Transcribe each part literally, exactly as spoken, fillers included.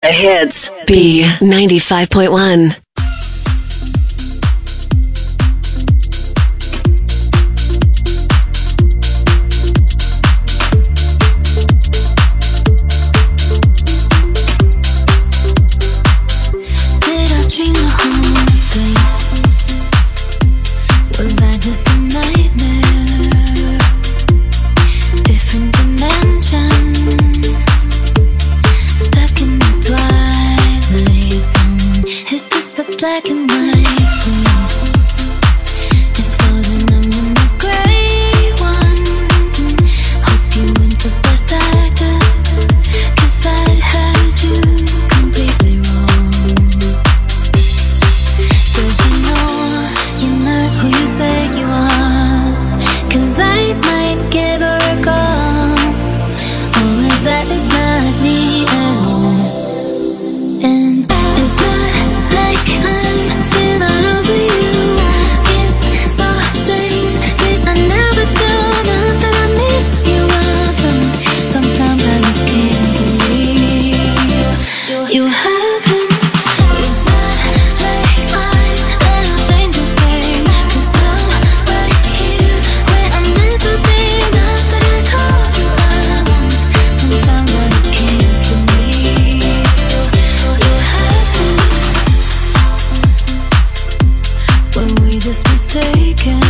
The hits. B ninety-five point one. Black and white room. If so, then I'm in the gray one. Hope you went the best actor, 'cause I had you completely wrong. Does you know you're not who you say you are? 'Cause I might give her a call. Or is that just not me? And it's not like I'm still all over you. It's so strange, 'cause I never do. Not that I miss you often. Sometimes I just can't believe you happened. It's not like I'm gonna change a thing, 'cause I'm right here where I'm meant to be. Not that I told you I won't. Sometimes I just can't believe you happened. Were we just mistaken?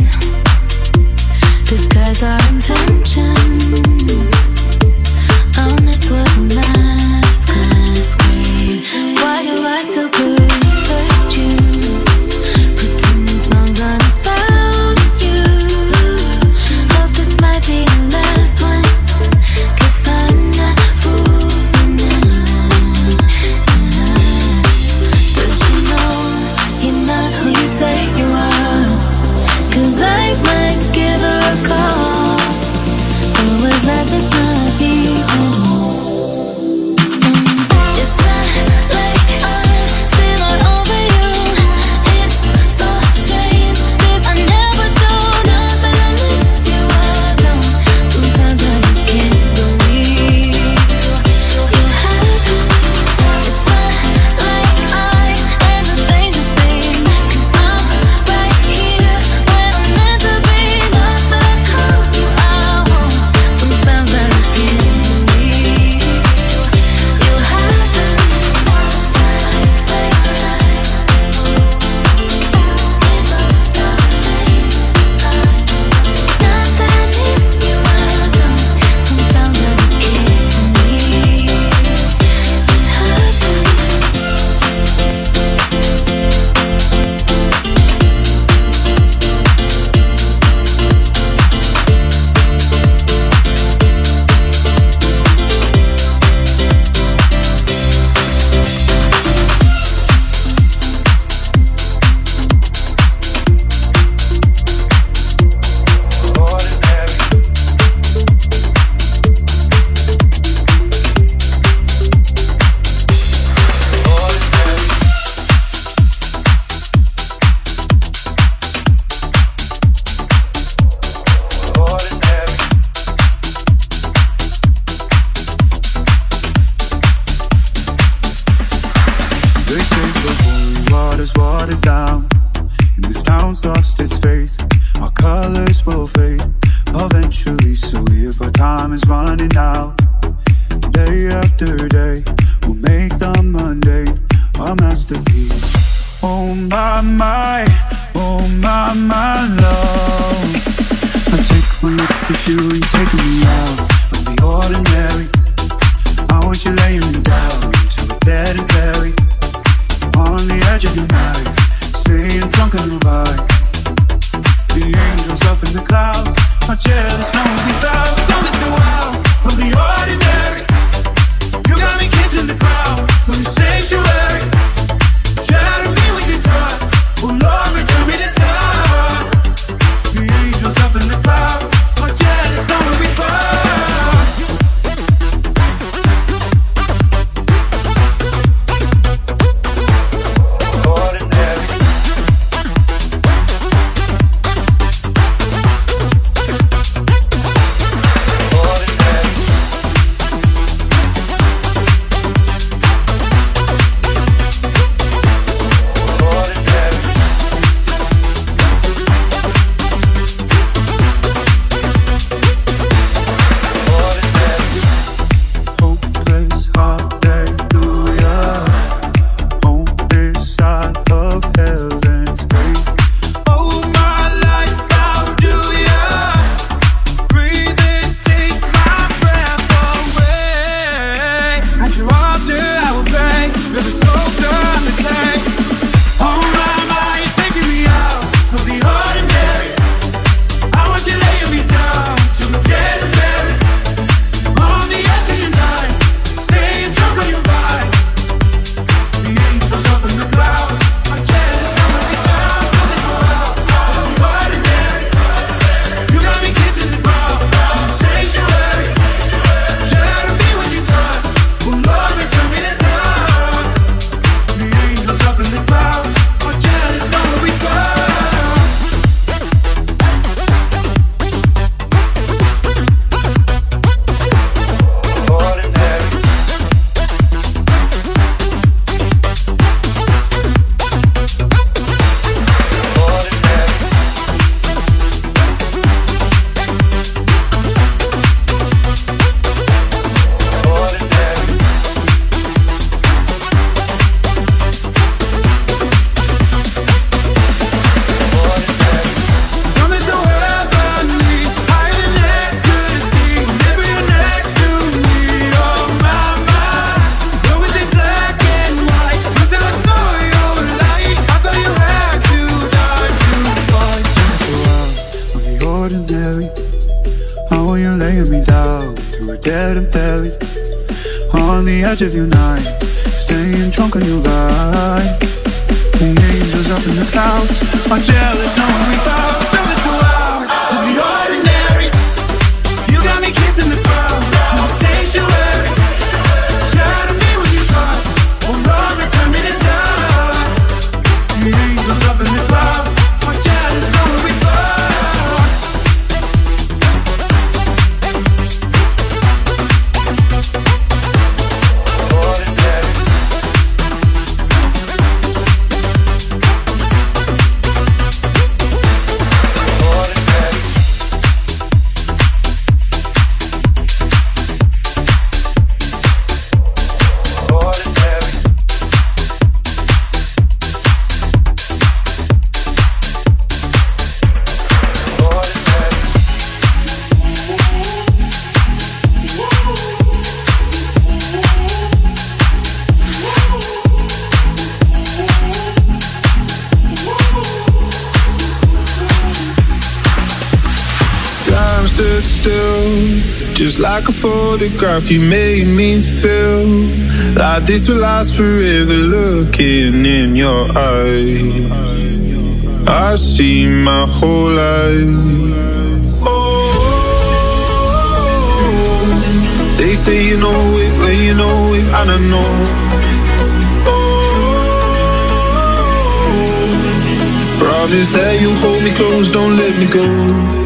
Disguise our intentions. Honest was a mask, masquerade. Why do I still protect you? Pretending songs aren't about you. Hope this might be the last one, 'cause I'm not fooling anyone. Does you know you're not who you say you are? 'Cause I might give her a call. Or was that just not me? It's not like I'm still all over you. It's so strange, 'cause I never do. Not that I miss you, I don't. Sometimes I just can't believe you happened. It's not like I ever change a thing, 'cause I'm right here where I'm meant to be. Not that I told you I won't. Sometimes I just can't believe you happened. Not that I miss you, I don't. Sometimes I just can't believe you happened. They say the holy water's watered down, and this town's lost its faith. Our colors will fade eventually, so if our time is running out, day after day, we'll make the mundane our masterpiece. Oh my, my, oh my, my love. I take one look at you and you're taking me out of the ordinary. I want you laying me down to a dead and buried on the edge of your night, staying drunk on the vibe. The angels up in the clouds are jealous, no one without. Don't listen wild from the ordinary. You got me kissing the crowd from the sanctuary. Shatter me with your touch, oh Lord, return me to touch. The angels up in the clouds are jealous, no one without. dead and buried on the edge of your night, staying drunk on your ride. The angels up in the clouds are jealous knowing we found something so out of the ordinary. You got me kissing the ground, no sanctuary. Try to be what you thought, oh Lord, return me to dust. The angels up in the clouds are jealous knowing we just like a photograph, you made me feel like this will last forever. Looking in your eyes, I see my whole life. Oh, they say you know it when you know it, and I know. Oh, promise that you hold me close, don't let me go.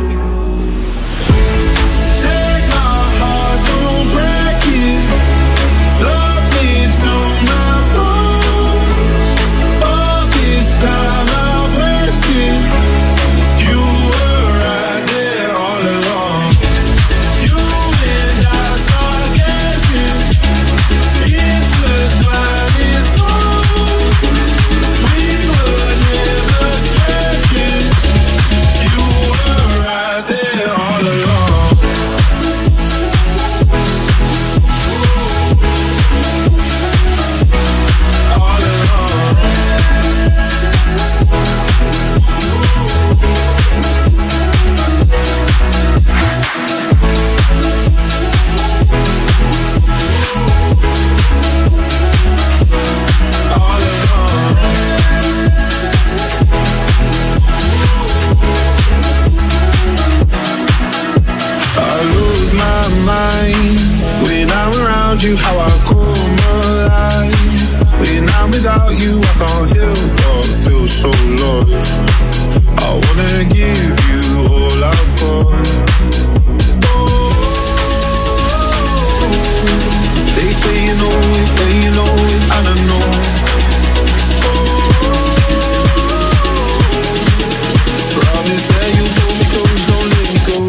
You how I come alive. When I'm without you, I can't help but feel so lost. I wanna give you all I've got. Oh, they say you know it, they you know it, and I know. Oh, promise that you hold me close, don't let me go.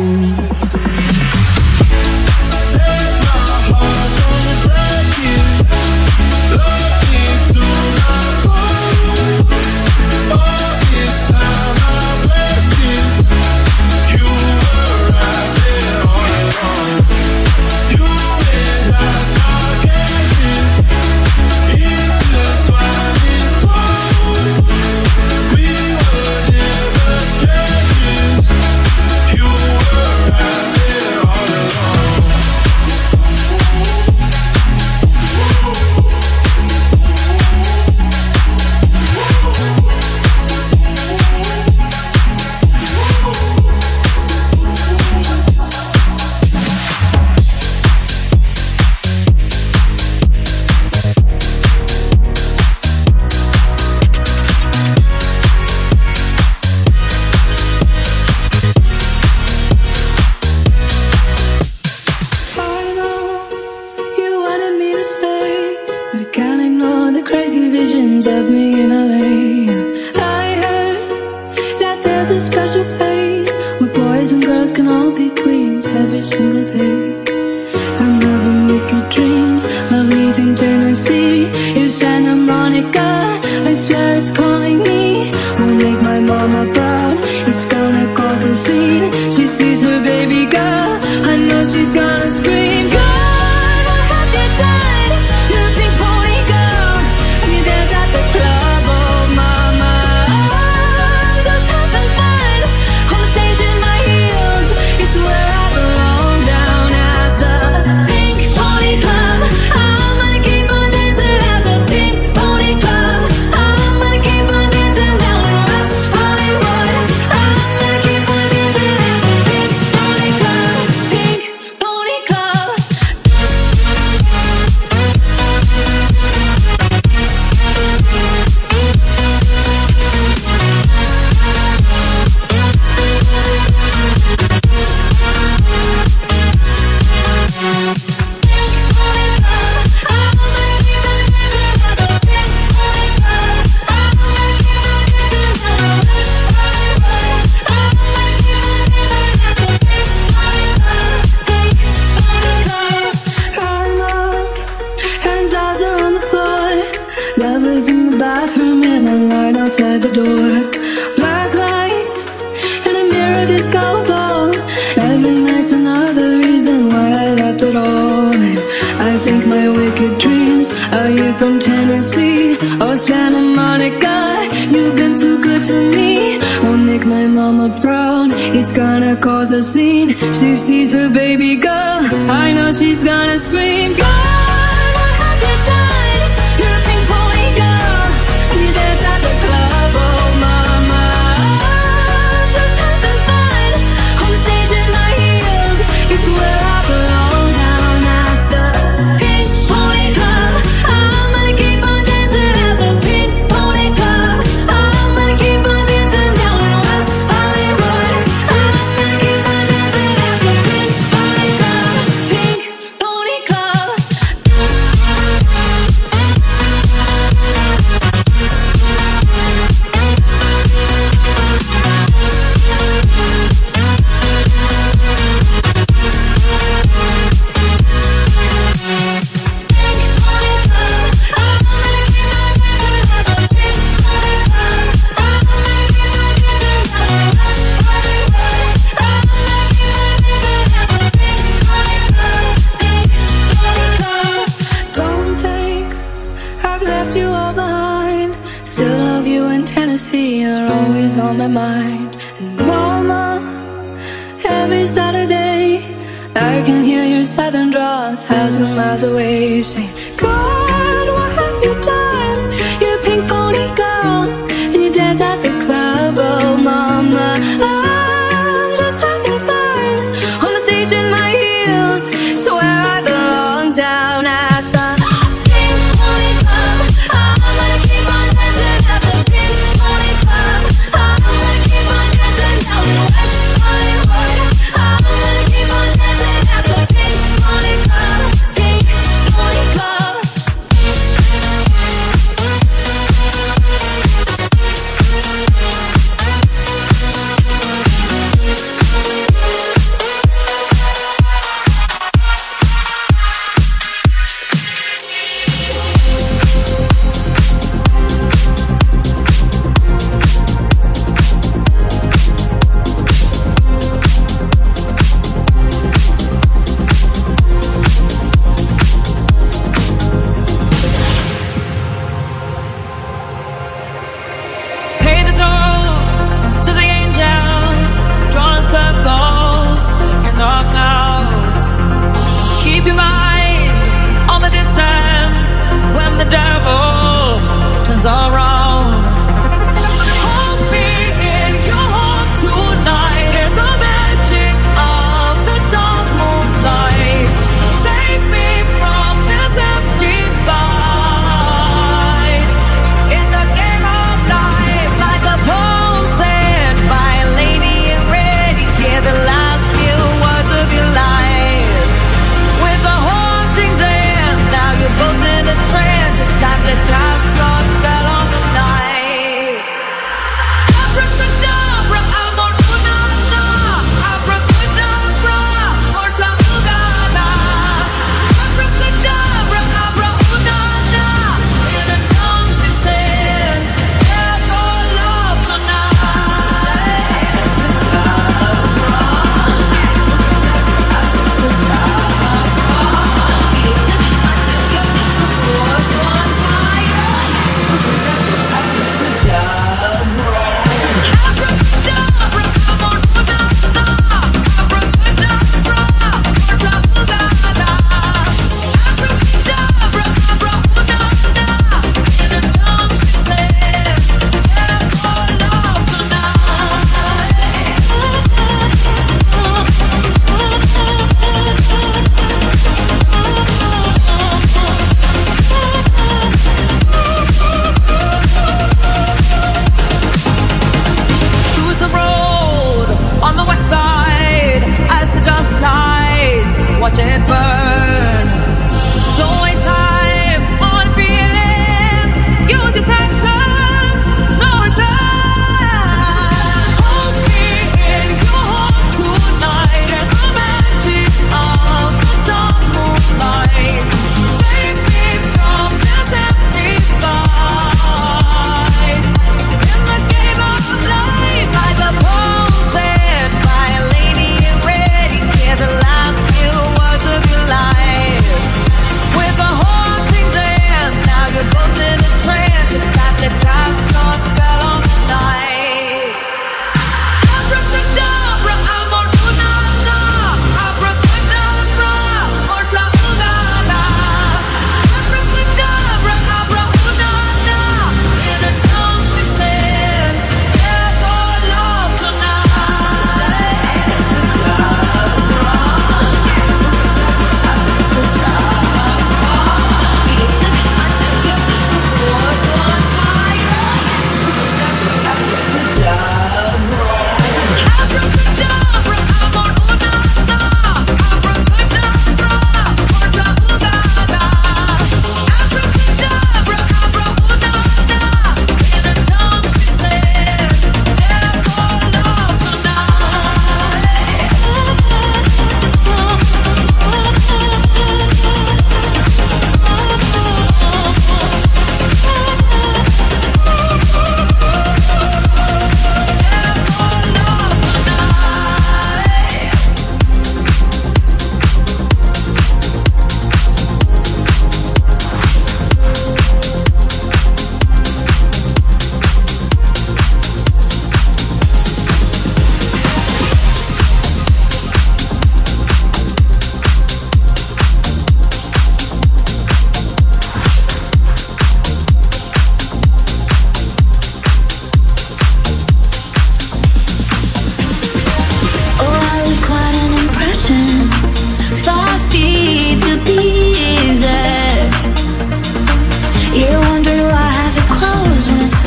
Just having fun on stage in my heels. It's where I belong, down at the bathroom and the line outside the door. Black lights and a mirror disco ball. Every night's another reason why I left it all. And I think my wicked dreams are you from Tennessee or Santa Monica. You've been too good to me. Won't make my mama proud. It's gonna cause a scene. She sees her baby girl. I know she's gonna scream. God, what have you done? You're a pink pony girl. You dance at the club, oh mama. Just having fun on the stage in my heels. It's where I belong, down at the Pink Pony Club. I'm gonna keep on dancing at the Pink Pony Club. I'm gonna keep on dancing down in West Hollywood. I'm gonna keep on dancing at the Pink Pony Club. Pink Pony Club. Don't think I've left you all behind. Still love you in Tennessee, you're always on my mind. And mama, every Saturday I can hear your southern drawl a thousand miles away, saying, God, what have you done? You're a pink pony girl, and you dance at the club, oh mama. I'm just having fun on the stage in my heels. It's where I belong, down at the Pink Pony Club. I'm gonna keep on dancing at the Pink Pony Club. I'm gonna keep on dancing down in West Hollywood. I'm gonna keep on dancing at the Pink Pony Club. Pink Pony Club.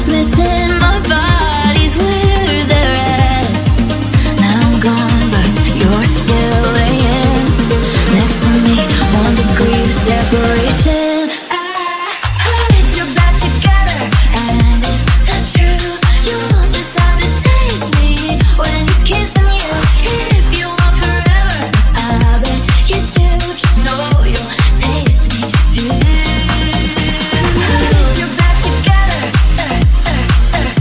missing my body's where they're at. Now I'm gone, but you're still laying next to me, one degree of separation. I heard you're back together, and if that's true, you'll just have to taste me when he's kissing you. If you want forever, I bet you do. Just know you'll taste me too. Heard you're back together, uh, uh, uh.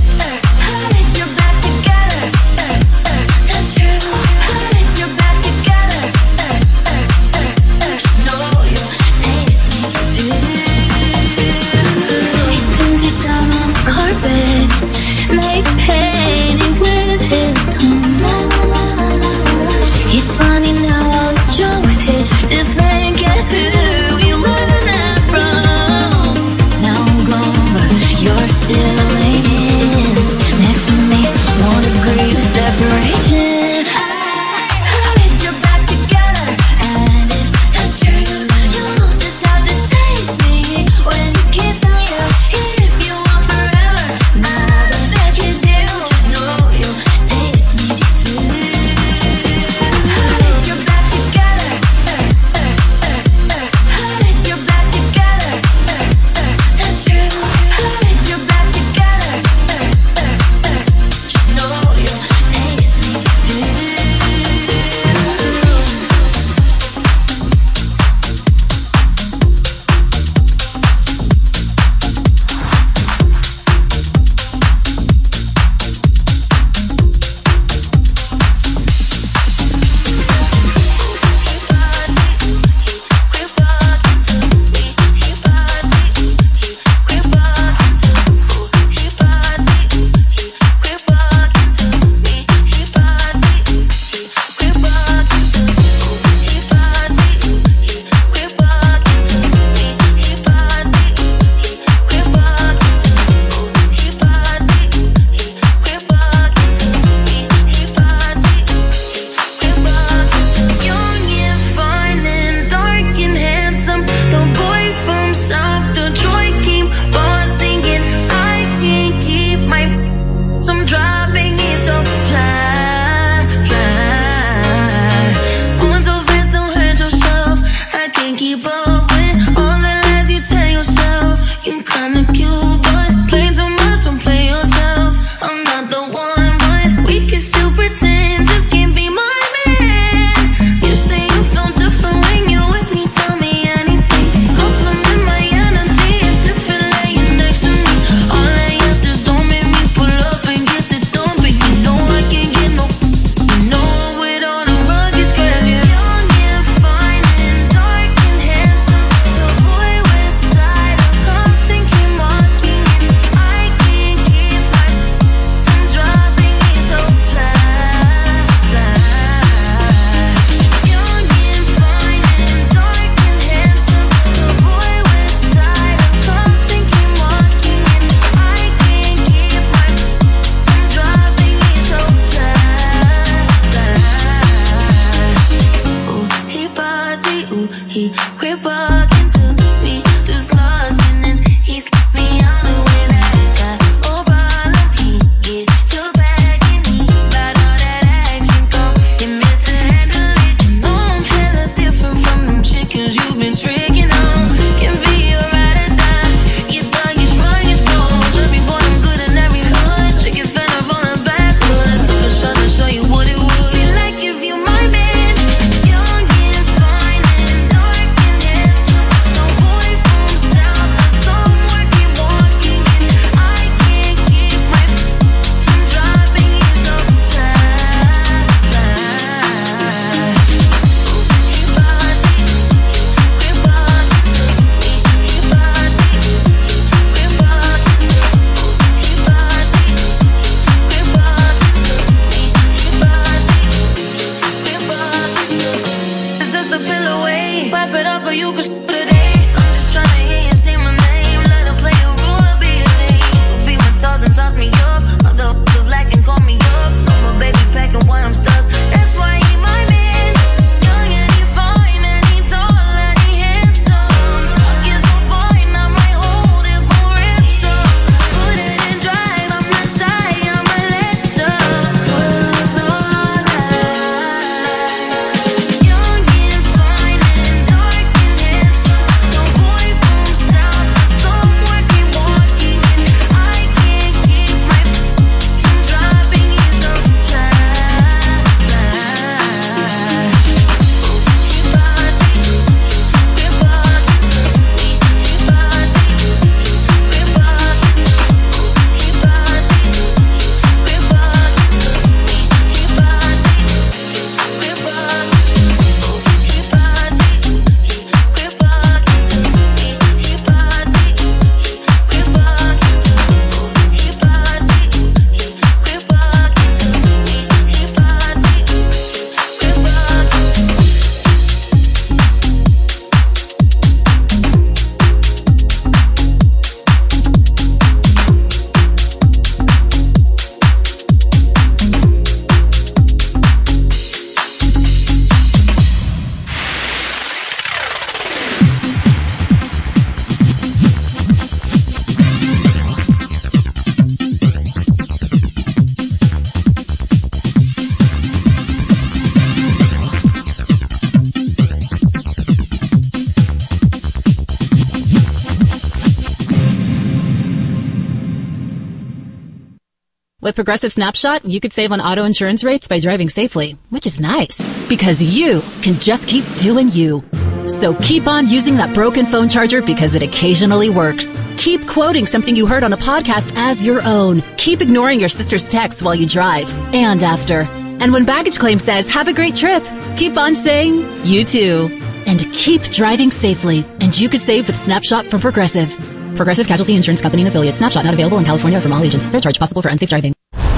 With Progressive Snapshot, you could save on auto insurance rates by driving safely, which is nice because you can just keep doing you. So keep on using that broken phone charger because it occasionally works. Keep quoting something you heard on a podcast as your own. Keep ignoring your sister's texts while you drive and after. And when baggage claim says, have a great trip, keep on saying, you too. And keep driving safely. And you could save with Snapshot from Progressive. Progressive Casualty Insurance Company and Affiliates. Snapshot not available in California or from all agents. Surcharge possible for unsafe driving.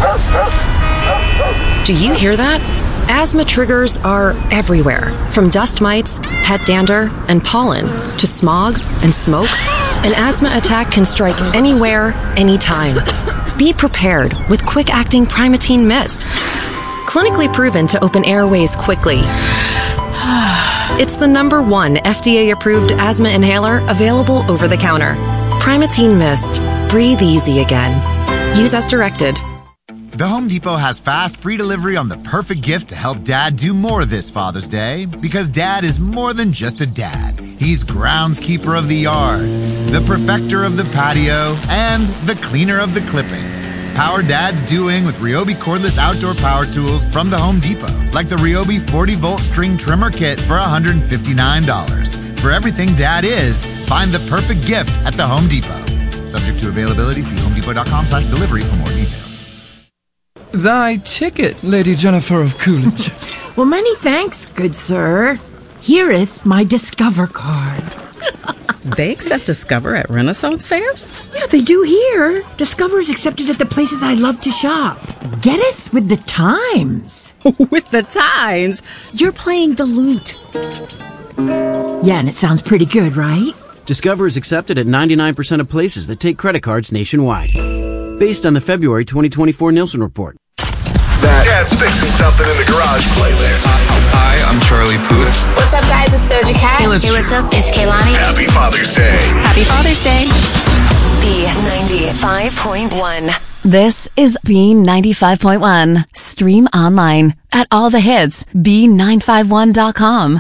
Do you hear that? Asthma triggers are everywhere, from dust mites, pet dander, and pollen, to smog and smoke. An asthma attack can strike anywhere, anytime. Be prepared with quick-acting Primatene Mist. Clinically proven to open airways quickly. It's the number one F D A-approved asthma inhaler available over the counter. Primatene Mist. Breathe easy again. Use as directed. The Home Depot has fast, free delivery on the perfect gift to help Dad do more this Father's Day. Because Dad is more than just a dad. He's groundskeeper of the yard, the perfecter of the patio, and the cleaner of the clippings. Power Dad's doing with Ryobi cordless outdoor power tools from the Home Depot. Like the Ryobi forty volt string trimmer kit for one hundred fifty-nine dollars. For everything Dad is, find the perfect gift at the Home Depot. Subject to availability, see homedepot.com slash delivery for more details. Thy ticket, Lady Jennifer of Coolidge. Well, many thanks, good sir. Hereeth my Discover card. They accept Discover at Renaissance fairs? Yeah, they do here. Discover's accepted at the places I love to shop. Getteth with the times. With the times? You're playing the lute. Yeah, and it sounds pretty good, right? Discover is accepted at ninety-nine percent of places that take credit cards nationwide. Based on the February twenty twenty-four Nielsen report. That Dad's Fixing Something in the Garage playlist. Hi, I'm Charlie Puth. What's up, guys? It's Doja Cat. Hey, what's, hey, what's up? It's Kehlani. Happy Father's Day. Happy Father's Day. B ninety-five point one. This is B ninety-five point one. Stream online at all the hits, B nine five one dot com.